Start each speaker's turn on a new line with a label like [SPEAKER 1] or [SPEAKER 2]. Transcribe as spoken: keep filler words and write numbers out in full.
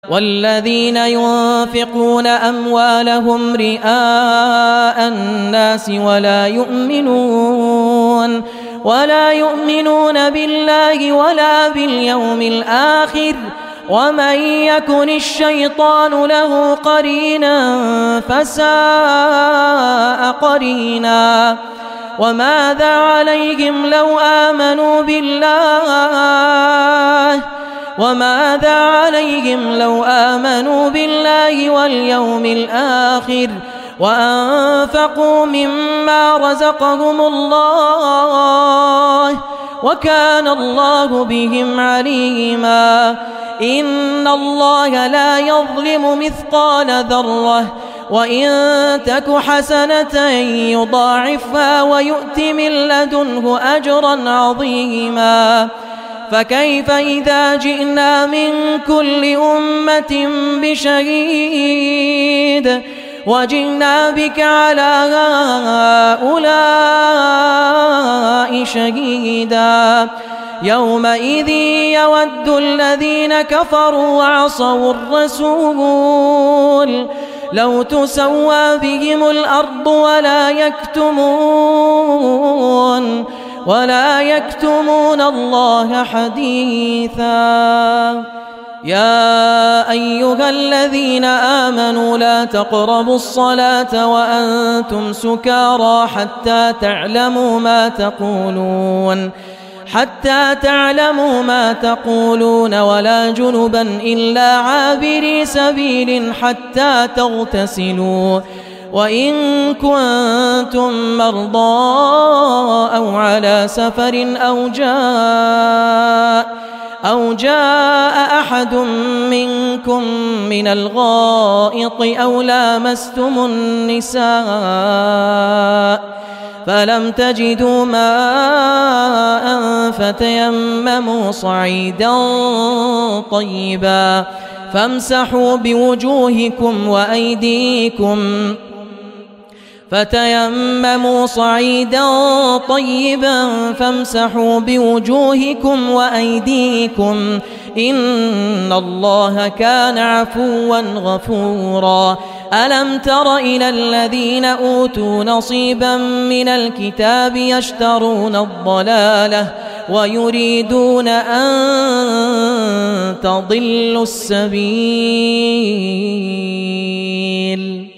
[SPEAKER 1] والذين ينفقون أموالهم رئاء الناس ولا يؤمنون ولا يؤمنون بالله ولا باليوم الآخر ومن يكن الشيطان له قرينا فساء قرينا وماذا عليهم لو آمنوا بالله وماذا عليهم لو آمنوا بالله واليوم الآخر وأنفقوا مما رزقهم الله وكان الله بهم عليما إن الله لا يظلم مثقال ذرة وإن تك حسنة يضاعفها ويؤت من لدنه أجرا عظيما فكيف إذا جئنا من كل أمة بشهيد وجئنا بك على هؤلاء شهيدا يومئذ يود الذين كفروا وعصوا الرسول لو تسوى بهم الأرض ولا يكتمون ولا يكتمون الله حديثا يا أيها الذين آمنوا لا تقربوا الصلاة وأنتم سكارى حتى تعلموا ما تقولون حتى تعلموا ما تقولون ولا جنبا إلا عابري سبيل حتى تغتسلوا وإن كنتم مرضى أو على سفر أو جاء أو جاء أحد منكم من الغائط أو لامستم النساء فلم تجدوا ماء فتيمموا صعيدا طيبا فامسحوا بوجوهكم وأيديكم فتيمموا صعيدا طيبا فامسحوا بوجوهكم وأيديكم إن الله كان عفوا غفورا ألم تر إلى الذين أوتوا نصيبا من الكتاب يشترون الضلالة ويريدون أن تضلوا السبيل